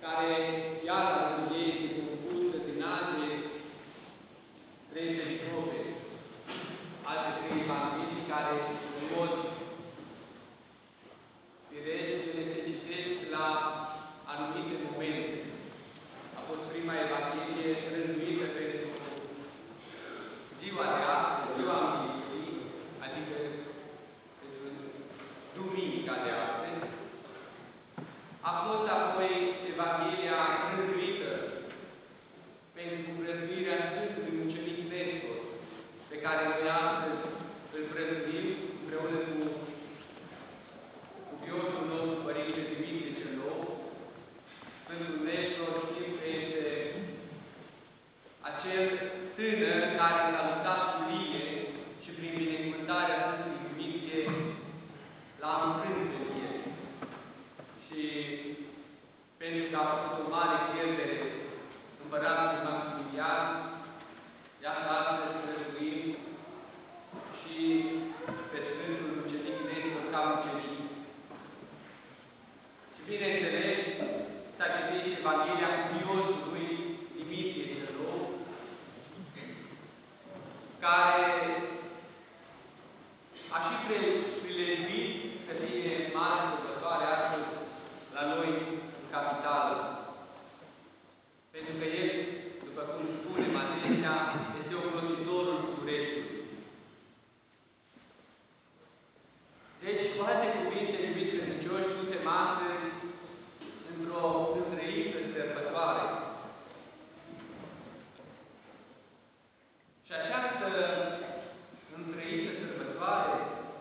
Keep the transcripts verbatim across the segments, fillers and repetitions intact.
care, iar la rândul ei, este compusă din alte treizeci probe, alte trei evanghelii care, în mod firesc, ele se citesc la anumite momente. A fost prima evanghelie rânduită pentru ziua de astăzi, ziua Învierii, adică pentru duminica de astăzi. A fost apoi Evanghelia rânduită pentru prăznuirea Sfântului Mucenic Nestor, pe care noi astăzi îl prăznuim împreună cu cuviosul nostru Părinte Dimitrie cel Nou. Sfântul Nestor, știm că este acel tânăr care s-a luptat cu Lie și prin binecuvântarea Sfântului Dimitrie l-a înfrânt pe Lie. Și pentru că a făcut o mare pierdere împăratul Maximilian, iată astăzi prăznuim și pe Sfântul Mucenic Nestor ca mucenic. Și bineînțeles, s-a citit și Evanghelia cuviosului Dimitrie cel Nou, care a și prilejuit să fie mare sărbătoare astăzi la noi în capitală. Pentru că el, după cum spunem adesea, este ocrotitorul Bucureștiului. Deci, cu alte cuvinte, iubiți credincioși, suntem astăzi într-o întrăită sărbătoare. Și această întrăită sărbătoare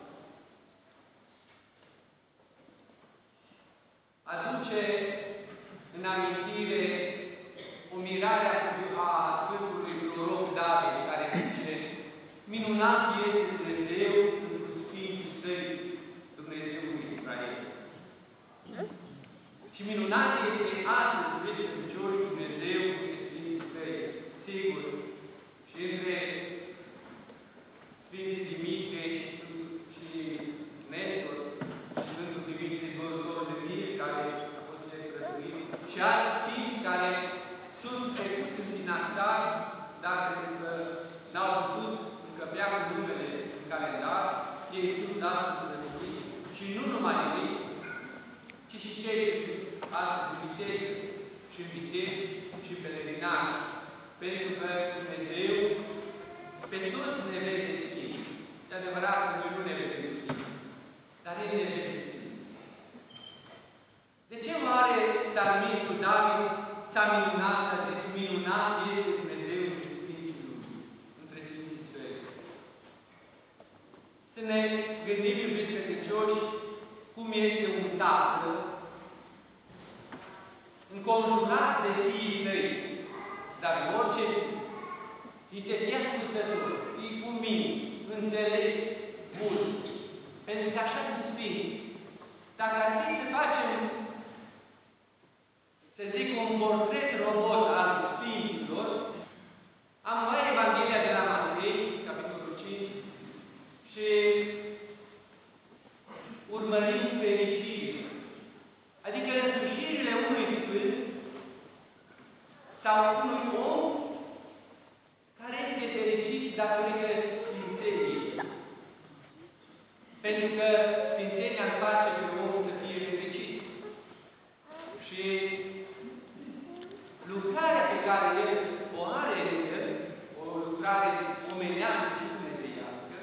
aduce în amintire umirarea a Sfântului Proroc David, care zice: minunat este Dumnezeu întru Sfinții Săi, Dumnezeul Israel. Și minunat este astăzi, iubiți credincioși, Dumnezeu între Sfinții Săi. Sigur, și între Sfinții Dimitrie și, și Nestor, și Sfântul Dimitrie, zbărătorul de mir, care a fost cel prăznuit, și alți sfinți care sunt trecuți în sinapsar, dar pentru că n-au putut încăpea cu numele în calendar, ei sunt astăzi prăznuiți. Și nu numai ei, ci și cei ce sunt astăzi în viteză și în viteză și în pelerinaj. Pentru că Dumnezeu pe toți ne vede schimb. E adevărat că noi nu ne vedem schimb, dar El ne vede schimb. De ce oare psalmistul David s-a minunat și a zis: minunat este Dumnezeu între Sfinții Lumii, între Sfinții Săi? Să ne gândim, iubiți credincioși, cum este un tată înconjurat de fiii săi, dar orice fi, fii să fie ascultător, fii cumint, înțelept, bun. Pentru că așa sunt sfinți. Dacă ar fi să facem, să zic, un portret robot al sfinților, am luat Evanghelia de la Matei, capitolul cinci, și urmărim fericirile. Adică însușirile unui sfânt sau unui om care este fericit datorită sfințeniei. Pentru că sfințenia îl face pe om să fie fericit. Și lucrarea pe care el o are în el, o lucrare omenească și dumnezeiască,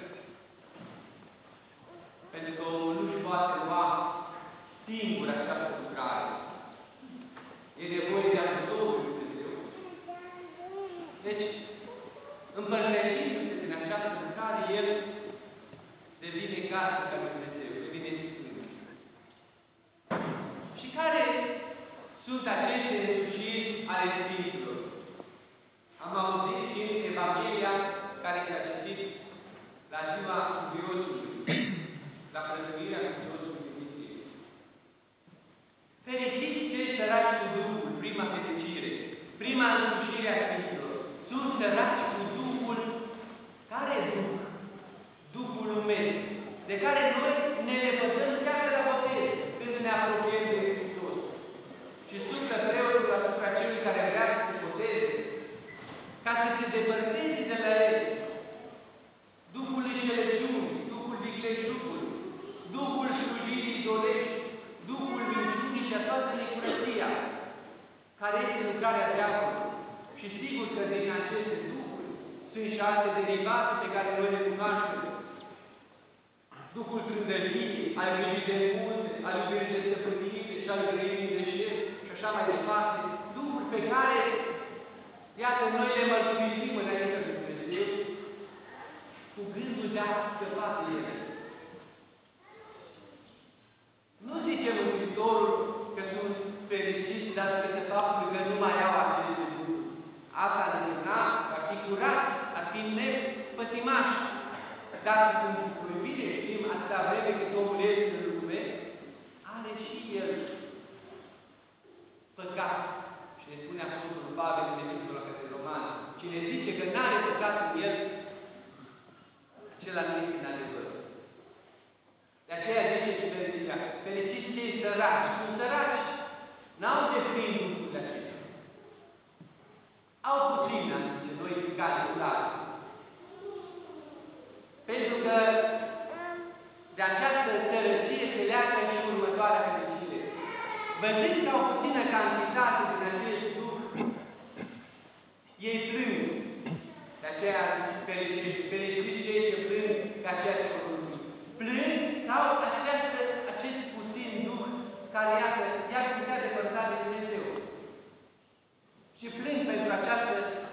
pentru că omul nu-și poate lua singur această lucrare. E nevoie de ajutorul lui Dumnezeu. Deci, împărtășindu-se din această lucrare, el devine gază ca Dumnezeu, devine Sfânt. Și care sunt aceste însușiri ale Sfinților? Am auzit și în Evanghelia care s-a citit la ziua cuviosului, la prăznuirea cuviosului Dimitrie. Fericiți cei săraci cu Duhul, prima fericire, prima însușire a Sfinților. Sunt săraci cu Duhul. Care Duh? Duhul lumesc, de care noi ne lepădăm chiar de la botez, când ne apropiem de Hristos. Și sunt preoți care este lucrarea diavolului. Și sigur că din aceste duhuri sunt și alte derivate pe care noi le cunoaștem. Duhul trândăriei, al grijii de munte, al iubirii de stăpânire și al grăimii de șef și așa mai departe. Duhuri pe care, iată, noi le mărturisim înaintea lui Dumnezeu cu gândul de a scăpa de ele. Nu zice Mântuitorul că sunt fericiți datorită faptului că nu mai au aceste lucruri. Asta ar însemna că ar fi curați, ar fi nepătimași. Dar în proibire știm, atâta vreme cât omul este în lume, are și el păcat. Și ne spune Apostolul Pavel în Epistola către Romani. Cine zice că nu are păcat în el, acela nu este în adevăr. De aceea zice și fericirea, fericiți cei săraci. Sunt săraci. N-au de plin lucrurile acestea. Au puțin, am zice noi, calculare. Pentru că de această sărăcie se leagă și următoarea fericire. Văzând că au puțină cantitate din acest duh, ei plâng. De aceea fericiți, fericiți cei ce plâng, că aceea se vor mântui. Plâng că au această, acest puțin duh care, iată, i-ar putea depărta de Dumnezeu. Și plâng pentru această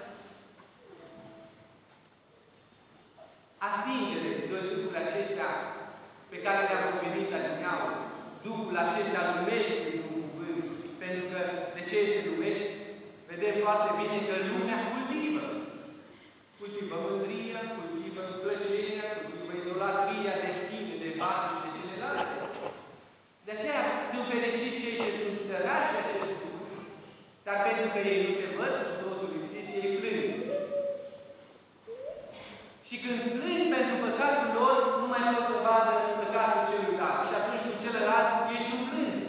atingere de duhul acestea pe care le-am pomenit adineauri. Duhul acesta lumește într-un cuvânt. Pentru că, de ce este lumește? Vedem foarte bine că lumea cultivă. Cultivă mândria, cultivă plăcerea, cultivă idolatria de sine, de bani și de celelalte. De aceea sunt fericiți cei ce sunt săraci de acest duh. Dar pentru că ei nu se văd cu totul lipsiți, ei plâng. Și când plâng pentru păcatul lor, nu mai pot să vadă păcatul celuilalt. Și atunci cu celălalt, ei sunt plânzi.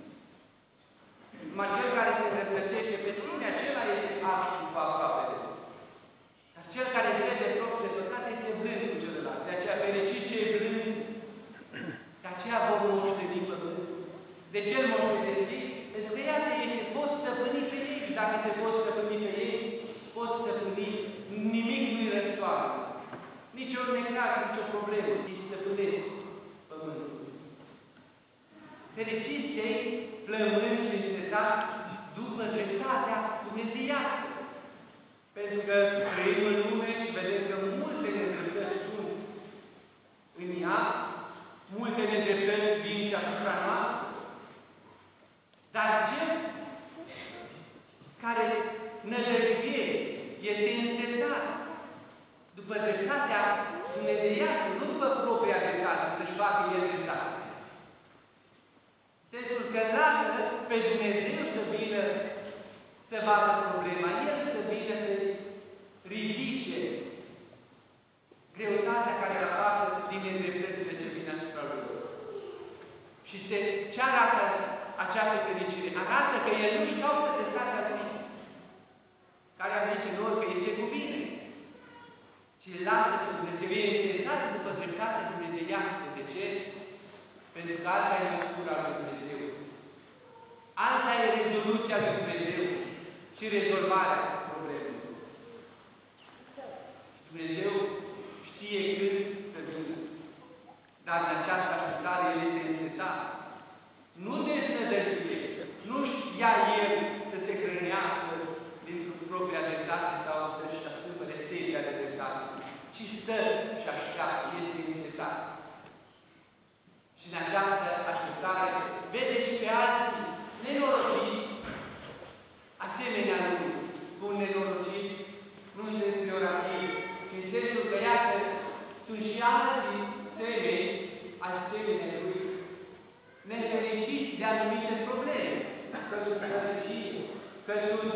Numai cel care se îndreptățește pe sine, acela este ars după aproapele. Dar cel care vede propriile păcate este blând cu celălalt. De aceea fericiți cei blânzi, că aceea vor moșteni pământul. De ce îl moștenesc? Pentru că iată, ei se pot stăpâni pe ei. Și dacă se pot stăpâni pe ei, pot stăpâni. Nimic nu-i răstoară. Nici o necaz, nici o problemă. Îi stăpânesc pământul. Fericiți cei plămâni și încetați după dreptatea dumnezeiască. Pentru că trăim în lume și vedem că multe nedreptăți sunt în ea, multe nedreptăți vin și asupra noastră. Dar cel care nădăjduie este însetat după dreptatea dumnezeiască, nu după propria dreptate, să-și facă el dreptate. Sensul că lasă pe Dumnezeu să vină să vadă problema, El să vină să ridice greutatea care îl apasă din nedreptățile ce vin asupra lui. Și se, ce arată această fericire? Arată că El nu-și caută dreptatea Lui, care ar zice lor că îi se cuvine, ci îl lasă pe Dumnezeu. E însetat după dreptatea dumnezeiască. De ce? Pentru că alta e măsura lui Dumnezeu. Alta e rezoluția lui Dumnezeu și rezolvarea problemei. Dumnezeu știe când să vină. Dar în această așteptare El este însetat. Nu deznădăjduie. Nu-și ia El să se hrănească din propria dreptate sau să-și ascumpere setea de dreptate, ci stă și așteaptă. Este însetat. Și în această așteptare vede și pe alții nenorociți, asemenea lui. Spun nenorociți, nu în sens peorativ, ci în sensul că, iată, sunt și alții semeni, asemenea lui, nefericiți de anumite probleme. Că sunt sărăcie, că sunt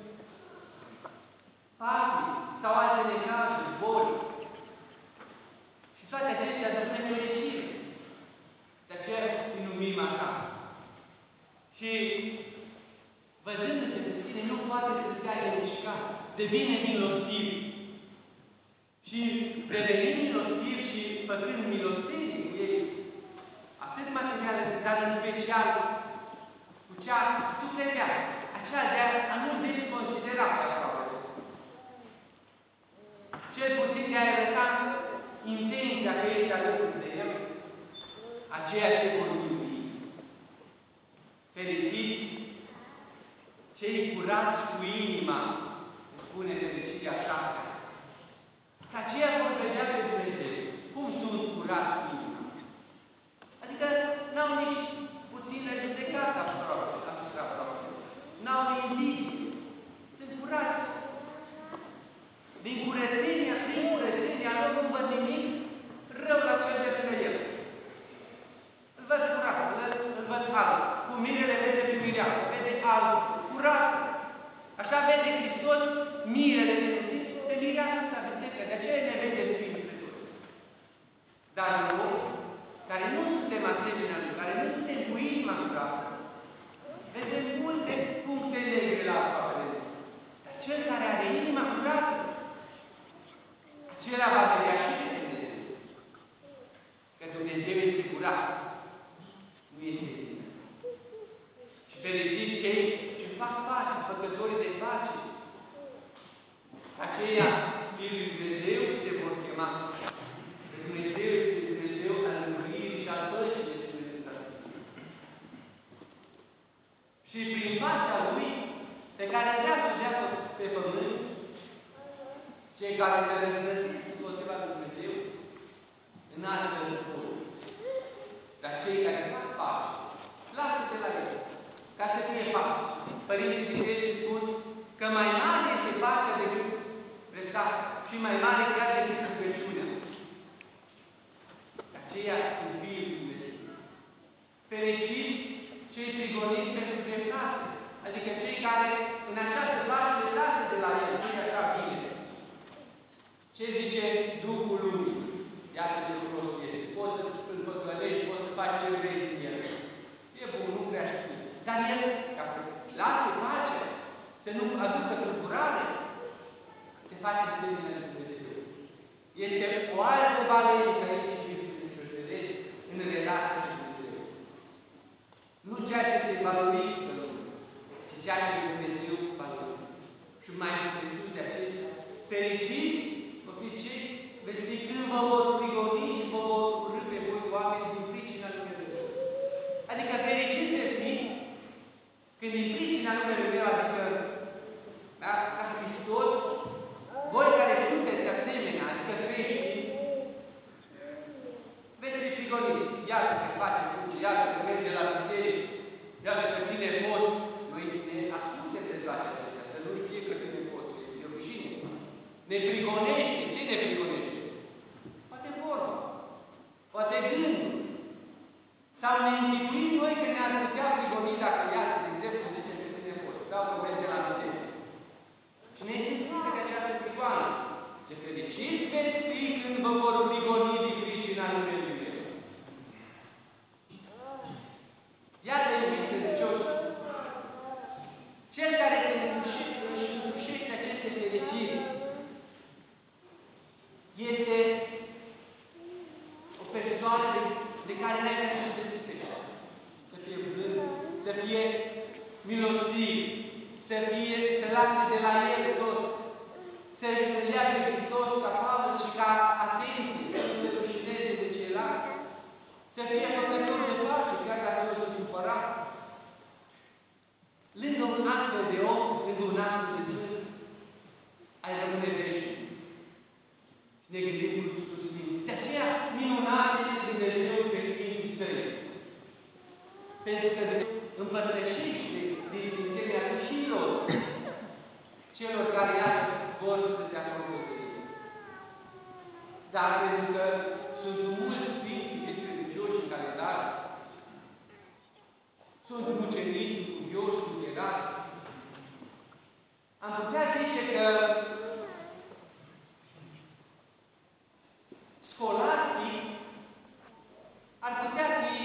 patii sau alte necazuri, boli. Și toate acestea duc nefericire. De aceea îi numim așa. Și văzându-se pe sine, nu poate să stea nemișcat. Devine milostiv. Și devenind milostiv și făcând milostenie cu ei, atât materială, dar în special cu cea sufletească, aceea așa de a, a nu desconsidera pe aproape. Cel puțin de a arăta intenția că ești alături de el, aceea te vor iubi. Fericiți cei curați cu inima, spune fericirea șaptea, că aceia vor vedea pe Dumnezeu. Cum sunt curați cu inima? Adică n-au nici puțină judecată asupra propriilor. N-au invidie. Sunt curați. Din curățenia, prin curățenia lor nu văd nimic rău la cel de lângă el. Îl văd curat, îl, îl văd alb. Cum mirele vede pe mireasă, vede alb, curat. Așa vede Hristos mirele nesimțit pe mireasă sa biserică. De aceea ne vede sfânt pe toți. Dar noi, care nu suntem asemenea, care nu suntem cu inima curată, vedem multe puncte negre la aproapele nostru. Dar cel care are inima curată, acela va vedea și pe Dumnezeu. Că Dumnezeu este curat, nu este bine. Și fericiți cei ce fac pace, făcători de pace. Aceia, Fiul lui Dumnezeu, se vor chema. Că Dumnezeu este Dumnezeu al mântuirii și al păcii, ne spune Sfânta Scriptură. Și prin pacea Lui, pe care vrea să o dea pe pământ, cei care se răzvrătesc împotriva lui Dumnezeu, în astfel război. Dar cei care fac pace, lasă-te la el, ca să fie pace. Părinții Biserici spun că mai mare este pacea decât presarea și mai mare chiar decât rugăciunea. Aceia sunt fiii lui Dumnezeu. Fericiți cei prigoniți pentru dreptate, adică cei care în această pace se lasă de la el, nu așa bine. Ce zice Duhul Lumii? Iată ce frumos este. Poți să îl păcălești, poți să faci ce vrei din el. E bun, nu prea știu. Dar el, ca să lase pacea, să nu aducă tulburare, te face semină în Dumnezeu. Este o altă valență aici și o vedeți în relația cu Dumnezeu. Nu ceea ce se valorifică în lume, ci ceea ce Dumnezeu valorifică. Și mai presus de acestea, fericiți, copiii cei, veți fi când vă vor prigoni și vă vor urâ pe voi oameni din pricina numelui meu. Adică fericiți veți fi când din pricina numelui meu, adică da, ca Hristos, voi care sunteți asemenea, adică creștini, veți fi prigoniți. Iată că face cruce, iată că merge la biserică, iată că ține post. Noi ne ascundem de toate acestea, să nu știe că ține post, este rușine. Ne prigonește. Ce ne prigonește? Poate vorba, poate gândul. Sau ne închipuim noi că ne-ar putea prigoni dacă, iată, de exemplu, zicem că ține post, sau că merge la biserică. Și ne este frică de această prigoană. Ce fericiți veți fi când vă vor prigoni din pricina numelui meu. Iată, iubiți credincioși, cel care se își însușește aceste fericiri este o persoană de, de care n-ai vrea să te lipsești. Să fie blând, să fie milostiv, să fie, să lase de la el tot, să îl ia pe Hristos ca pamăs și ca atenție, să nu se rușineze de ceilalți, să fie făcător de pace, chiar dacă nu se supăra. Lângă un astfel de om, lângă un astfel de sfânt, ai rămâne veșnic. Și ne gândim cu susținți. De aceea, minunat este Dumnezeu pe Sfinții Săi. Pentru că Dumnezeu împărtășește din Sfințenia Lui și lor, celor care, iată, vor să se apropie de El. Dar pentru că sunt mulți Sfinți, iubiți credincioși în calendar, sunt mucenici, sunt cuvioși, sunt ierari, am putea zice că scolastii ar putea fi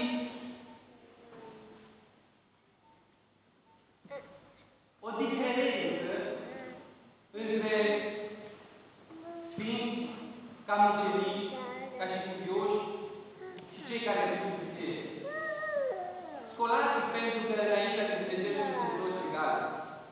o diferență între sfinți, ca mucenici, ca și cuvioși și cei care sunt biserici. Scolastic pentru că înaintea lui Dumnezeu suntem toți egali.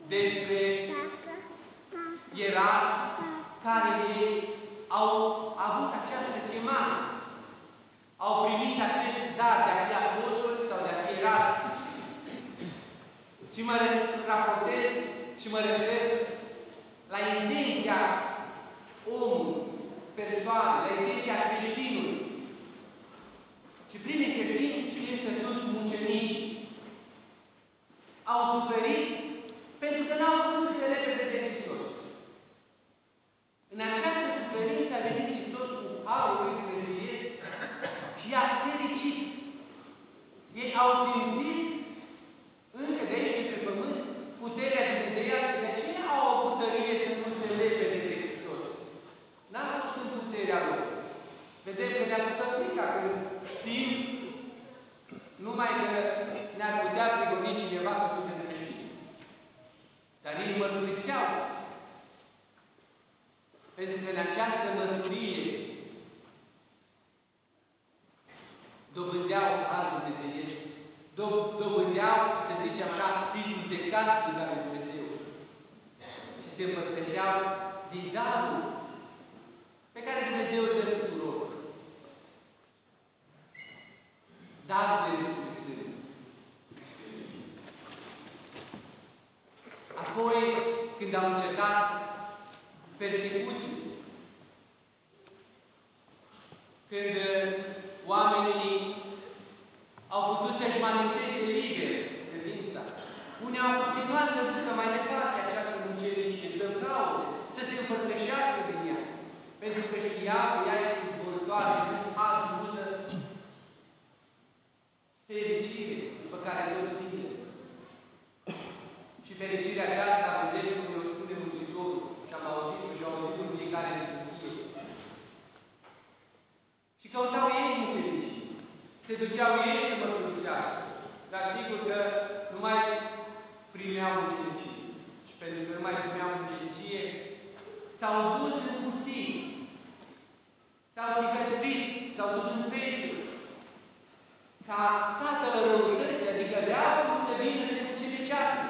despre ierarhi care ei au avut această chemare. Au primit acest dar de a fi apostoli sau de a fi ierarhi. Și mă raportez și mă refer la intenția omului, persoanei, la intenția creștinului. Și primii creștini știm că sunt mucenici. Au suferit pentru că n-au putut să se repede de Hristos. În această suferință a venit Hristos cu harul lui Dumnezeiesc și i-a fericit. Ei au simțit încă de aici, de pe pământ, puterea dumnezeiască. De aceea au avut tărie să nu se lepede de Hristos. N-a fost în puterea lor. Vedem că ne-a făcut frica când știm numai că ne-ar putea prigoni cineva că suntem creștini. Dar ei mărturiseau. Pentru că în această mărturie dobândeau harul dumnezeiesc. Dobândeau, să zicem așa, titlul de casnic al lui Dumnezeu. Și se împărtășeau din darul pe care Dumnezeu îl dă tuturor. Darul de Duhul Sfânt. Apoi, când au încetat persecuții, când oamenii au putut să-și manifeste liber credința, unii au continuat să ducă mai departe această mucenicie, să caute, să se împărtășească din ea, pentru că știau că ea este izvorătoare din multă fericire pe care toți tindem. Și fericirea aceasta, vedeți cum o spune Mântuitorul, și am auzit-o și au auzit în fiecare Sfântie. Și căutau ei mucenici. Se duceau ei să mărturisească. Dar sigur că nu mai primeau mucenicie. Și pentru că nu mai primeau mucenicie, s-au dus în pustii. S-au ticăstrit, s-au dus în peșteri. Ca tatăl răutății, adică diavolul, să vină să se ucenicească.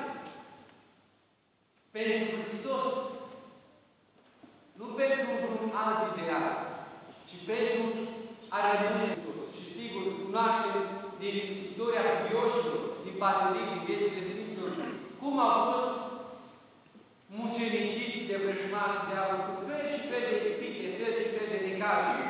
Pentru Hristos. Nu pentru un alt ideal, ci pentru a rămâne Hristos. Și sigur, cunoaștem din istoria cuvioșilor, din patririi, din viețile Sfinților, cum au fost muceniciți de vrăjmașul diavolului cu fel și fel de ispite, fel și fel de necazuri.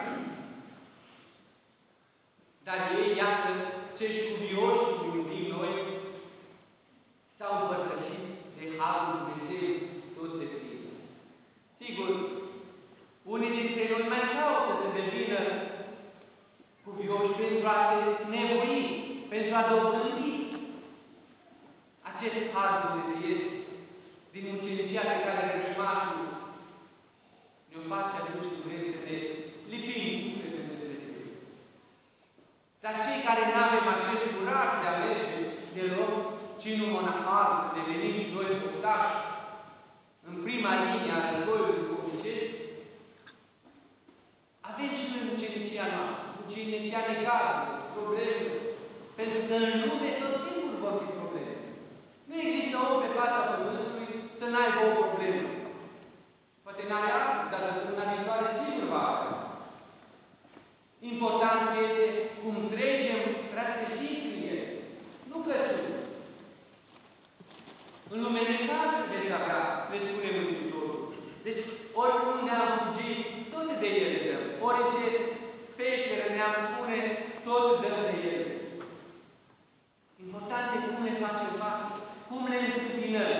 Dar ei, iată, cești cuvioși, cum iubim noi, s-au împărtășit de harul Dumnezeu tot de plin. Sigur, unii dintre noi mai caută să devină cuvioși pentru a se nevoi, pentru a dobândi acest har dumnezeiesc din mucenicia pe care vrăjmașul ne-o face atunci când vrem să ne lipim sufletul de Dumnezeu. Dar cei care nu avem acest curaj de a merge deloc, ci numai în afară, să devenim și noi postași în prima linie a războiului duhovnicesc, avem și noi mucenicia noastră, mucenicia necazului, problemelor, pentru că în lume tot timpul vor fi probleme. Nu există om pe fața Pământului să n-aibă o problemă. Poate n-are astăzi, dar săptămâna viitoare sigur va avea. Important este cum trecem răspeșit prin ele. Nu căzut. În lume necazuri veți avea, ne spune Mântuitorul. Deci, oriunde am fugit, tot de ele dăm. Orice peșteră ne-am spune, tot dăm de ele. Important e cum ne facem față, cum le întâmpinăm.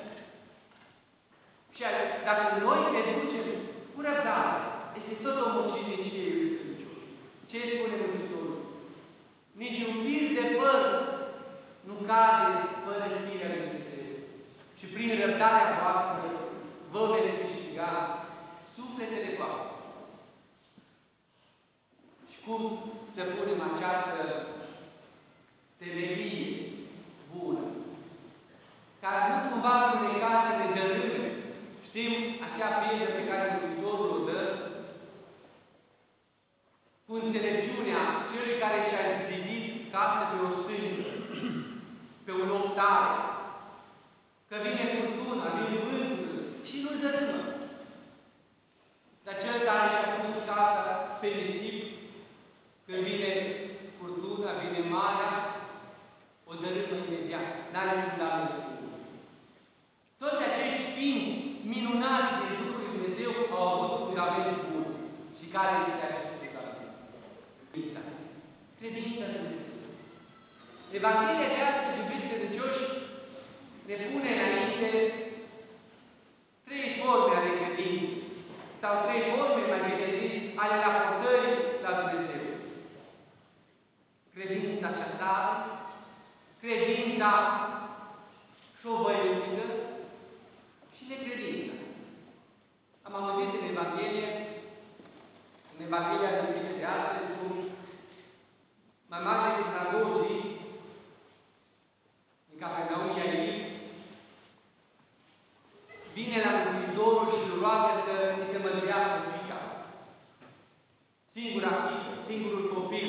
Și dacă noi ne ducem cu răbdare, este tot o mucenicie, iubiți credincioși. Ce spune Mântuitorul? Nici un fir de păr nu cade fără știrea lui Dumnezeu. Și prin răbdarea voastră vă veți câștiga sufletele voastre. Și cum să punem această temelie bună, care nu cumva prin necaz să ne dărâme. Știm acea pildă pe care Mântuitorul o dă cu înțelepciunea celui care și-a zidit casă pe o stângă, pe un loc tare. că vine furtuna, vine vântul și nu-l dărâmă. Dar cel care și-a pus casa pe nisip, când vine furtuna, vine marea, o dărâmă imediat. N-are fundament sigur. Toți acești sfinți minunați din Duhul lui Dumnezeu au avut fundament bun. Și care este acest fundament? Credința. Credința în Dumnezeu. Evanghelia de astăzi, iubiți credincioși, ne pune înainte trei forme ale credinței. Sau trei forme, mai bine zis, ale raportării la Dumnezeu. Credința cea tare, credința șovăiuță și necredința. Am auzit în Evanghelie, în Evanghelia de, de astăzi, cum mai mare sinagogii în Capernaum Iair vine la Mântuitorul și îl roagă să îi se mântuiască fiica. Singura fiică, singurul copil,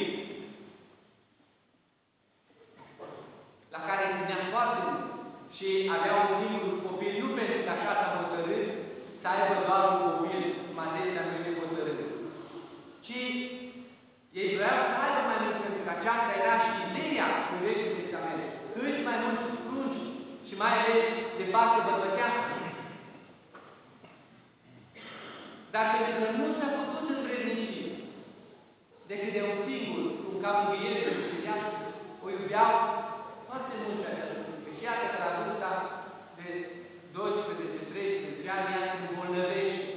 la care ținea foarte mult și avea un singur copil, nu pentru că așa s-a hotărât să aibă doar un copil, cum adesea noi ne hotărâm, ci ei vreau să aibă mai mult, pentru că aceasta era și ideea în Vechiul Testament. Cât mai mulți prunci și mai ales de parte bărbătească. Dar pentru că nu s-a putut învrednici decât de un singur, cum ca mângâiere de viață, o iubeau foarte mult pe această fiică. Și iată că la vârsta de doisprezece treisprezece ani ea se îmbolnăvește.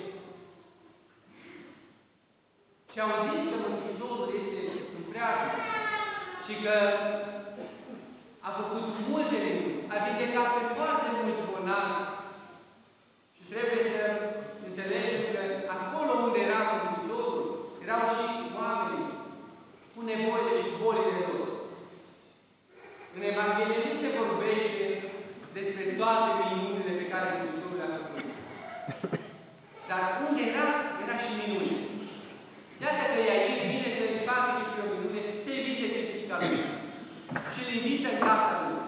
Și auzind că Mântuitorul este în preajmă și că a făcut multe minuni, a vindecat pe foarte mulți bolnavi. Și trebuie să înțelegem că acolo unde era Mântuitorul, erau și oameni cu nevoile și cu bolile lor. În Evanghelie nu se vorbește despre toate minunile pe care Mântuitorul le-a făcut. Dar unde era, era și minune. Iată că Iair vine să-i facă și pe o minune, să-i vindece fiica lui. Și îl invită în casa lui.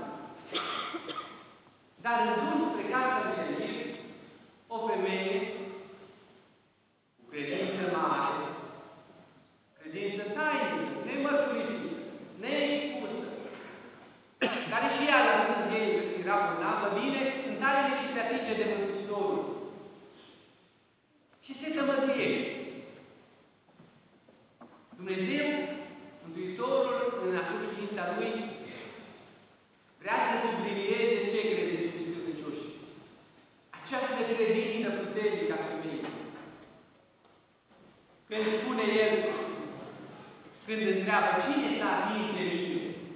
Dar în drum spre casa lui Iair, o femeie cu credință mare, credință tainică, nemărturisită, neexpusă, care și ea la rândul ei era bolnavă, vine în tare de și se atinge de Mântuitorul. Și se tămăduiește. Dumnezeu, Mântuitorul, în ascultința Lui, vrea să sublinieze ce credeți, iubiți credincioși. Această credință puternică a femeii. Când spune El, când întreabă, cine s-a atins de mine?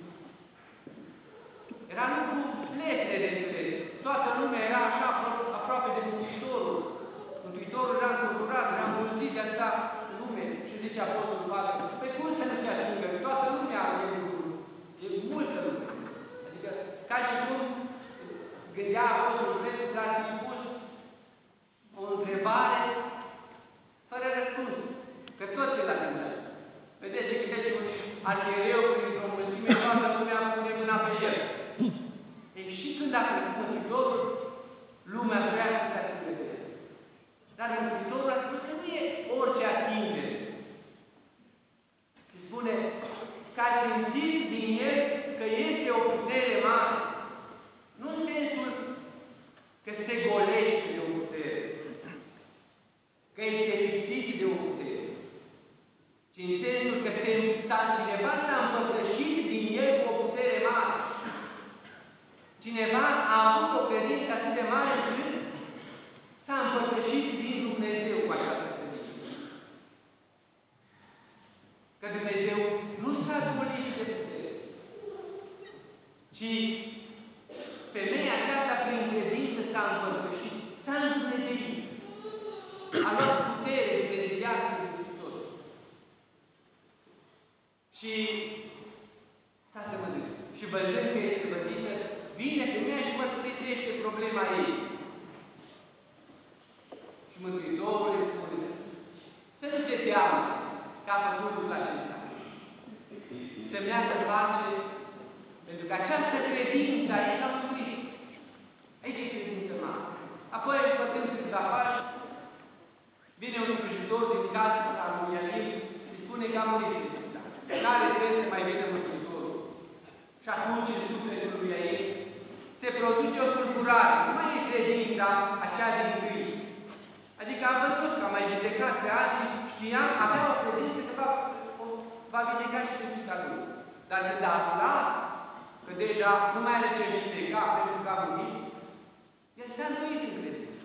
Era lucru lesne de înțeles. Toată lumea era așa aproape de Mântuitorul. Mântuitorul era înconjurat, era înmulțit de atâta lume. Și zice Apostolul Pavel, pe cum să nu se atingă? Toată lumea e lucru. E multă lume. Adică, ca și cum gândea Apostolul Petru că ar fi pus o întrebare fără răspuns. Că toți îl atingeau. Vedeți, se gândește un arhiereu printr-o mulțime, toată lumea pune mâna pe el. Ei, și când a crescut Mântuitorul, lumea vrea să se atingă de el. Dar Mântuitorul a spus că nu e orice atingere. Și spune că a simțit din el că este o putere mare. Nu în sensul că se golește de o putere, că este lipsit de o putere, ci în sensul că se, cineva s-a împărtășit din el cu o putere mare. Cineva a avut o credință atât de mare încât s-a împărtășit din Dumnezeu cu această credință. Că Dumnezeu nu s-a golit de putere, ci femeia aceasta prin credință s-a împărtășit, s-a îndumnezeit. A luat putere dumnezeiască de Hristos. Și s-a tămăduit. Și văzând că este vădită, vine femeia și mărturisește problema ei. Și Mântuitorul îi spune să nu se teamă că a făcut lucrul acesta. Să meargă în pace, pentru că această credință a ei l-a mântuit. Aici e credința noastră. Apoi, făcând câțiva pași, vine un slujitor din casa lui Iair și spune că a murit credința. N-are drept să mai vină Mântuitorul. Și atunci, în sufletul lui Iair, se produce o tulburare. Nu mai e credința aceea din tâi. Adică am văzut că am mai vindecat pe alții, știam, avea o credință că va, o, va vindeca și pe fiica lui. Dar când a aflat că deja nu mai are ce vindeca pentru că a murit, el s-a îndoit în credință.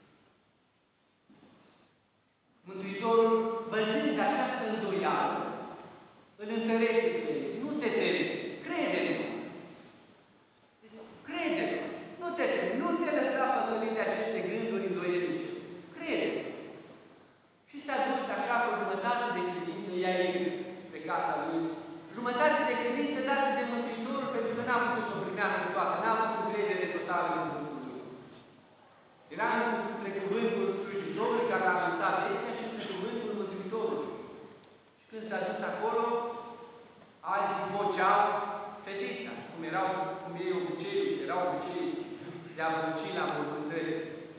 Mântuitorul, văzând această îndoială, îl întărește pe el. Nu te teme, crede-mă. Crede-mă. Nu te teme, nu te lăsa păcălit de aceste gânduri îndoielnice. Crede. Și s-a dus așa cu jumătate de credință, Iair, spre casa lui. Jumătate de credință dată de Mântuitorul, pentru că n-a putut să o primească toată, n-a avut încredere totală în cuvântul lui. Era între cuvântul slujitorului care a anunțat vestea și între cuvântul Mântuitorului. Și când s-a dus acolo, alții voceau fetița, cum erau, cum ei obicei, erau obicei de a voci la mormântări.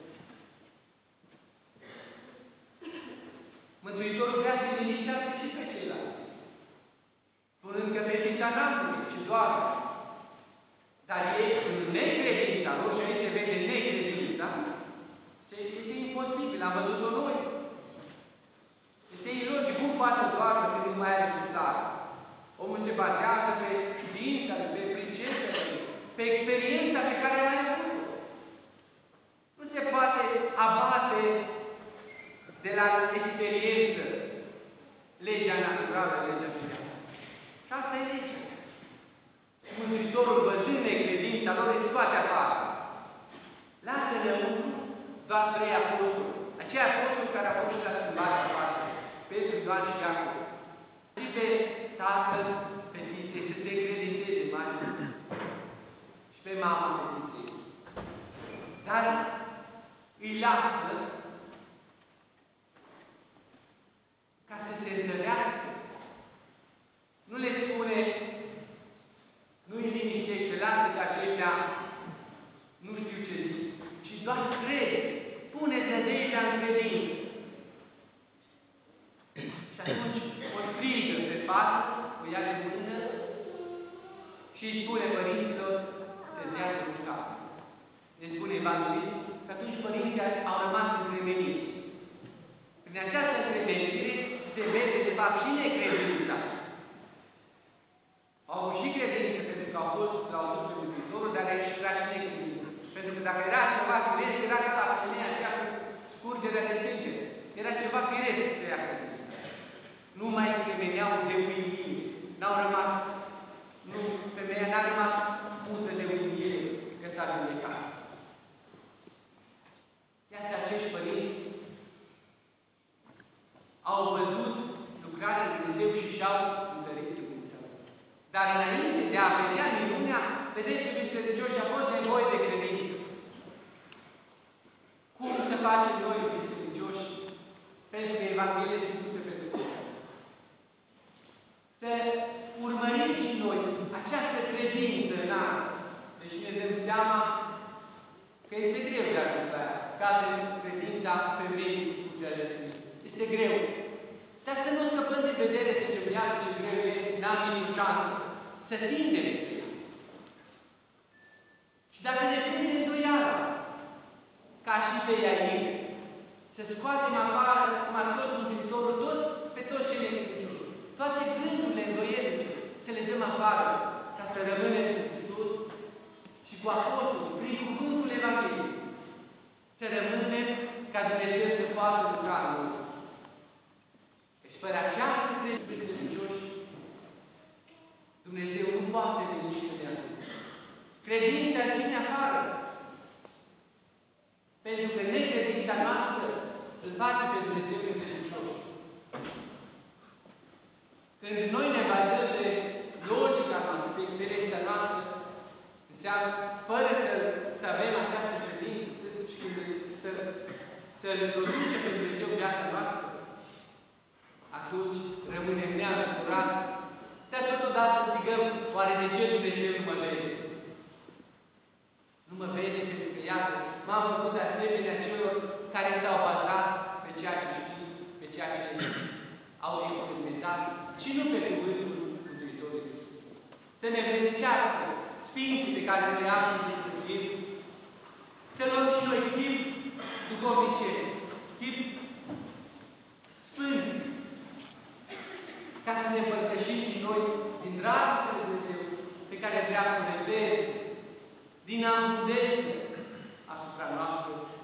Mântuitorul vrea să-i liniștească și pe ceilalți, spunând că fetița n-a murit, ci doar. Dar ei, în necredința lor, și aici se vede necredința, este imposibil, am văzut-o noi. Este ilogic, cum poate doar când nu mai are suflare? Omul se bazează pe știința, pe pricepere, pe experiența pe care a mai avut-o. Nu se poate abate de la experiență legea naturală, legea firească. Și asta e legea. Și Mântuitorul, văzând necredința lor, îi scoate afară. Lasă înăuntru doar trei apostoli. Acei apostoli care au fost și la schimbarea afară. Petru, Ioan și Iacov. Zice tatăl fetiței să se încredințeze mai și pe mama fetiței. Dar îi lasă ca să se întărească. Nu le spune, nu îi liniștește, lasă că aceștia nu știu ce zic, ci doar crede. Pune-ți nădejdea în credință. Și atunci o strigă pe fată, o ia de mână și îi spune părinților să dea să scape. Ne spune Evanghelistul că atunci părinții au rămas încremeniți. Prin această încremenire se vede de fapt și necredința. Au avut și credință pentru că au fost la auzit pe Mântuitorul, dar era și necredință. Pentru că dacă era ceva firesc, era ca la femeia aceea cu scurgerea de sânge. Era ceva firesc să ia credința. Nu mai încremeneau de uimire. N-au rămas, nu, femeia n-a rămas mută de uimire că s-a vindecat. Iată, acești părinți au văzut lucrarea lui Dumnezeu și și-au întărit credința. Dar înainte de a vedea minunea, vedeți, iubiți credincioși, a fost nevoie de credință. Cum să facem noi, iubiți credincioși, pentru că Evanghelia se spuse pentru fiecare? Să urmărim și noi această credință înaltă. Deci ne dăm seama că este greu de ajuns la ea, ca de credința femeii cu puterea de Sfânt. Este greu. Dar să nu scăpăm de vedere, să zicem, iată ce greu e, n-am nicio șansă. Să tindem spre ea. Și dacă ne prinde îndoiala, ca și pe Iair, să scoatem afară, cum a scos Mântuitorul, toți, pe toți cei necredincioși. Toate gândurile îndoielnice, să le dăm afară, ca să rămânem cu Hristos și cu Apostolul, prin cuvântul Evangheliei. Să rămânem ca Dumnezeu să facă lucra în noi. Deci, fără această credință, credincioși, Dumnezeu nu poate veni să ne ajute. Credința îl ține afară. Pentru că necredința noastră îl face pe Dumnezeu necredincios. Când noi ne bazăm pe logica noastră, pe experiența noastră, înseamnă, fără să, să avem această credință, să, să, să introducem pe Dumnezeu viața noastră, atunci rămânem neajutorați, dar totodată strigăm, oare de ce Dumnezeu nu mă vede? Nu mă vede pentru că viață, m-am făcut asemenea celor care s-au bazat pe ceea ce știu, pe ceea ce au experimentat și nu pe cuvântul Mântuitorului Iisus. Să ne vesticească Sfinții pe care noi astăzi îi săvim, să luăm și noi chip duhovnicesc, chip sfânt, ca să ne împărtășim și noi din dragostea de Dumnezeu pe care vrea să o reverse din ambudește asupra noastră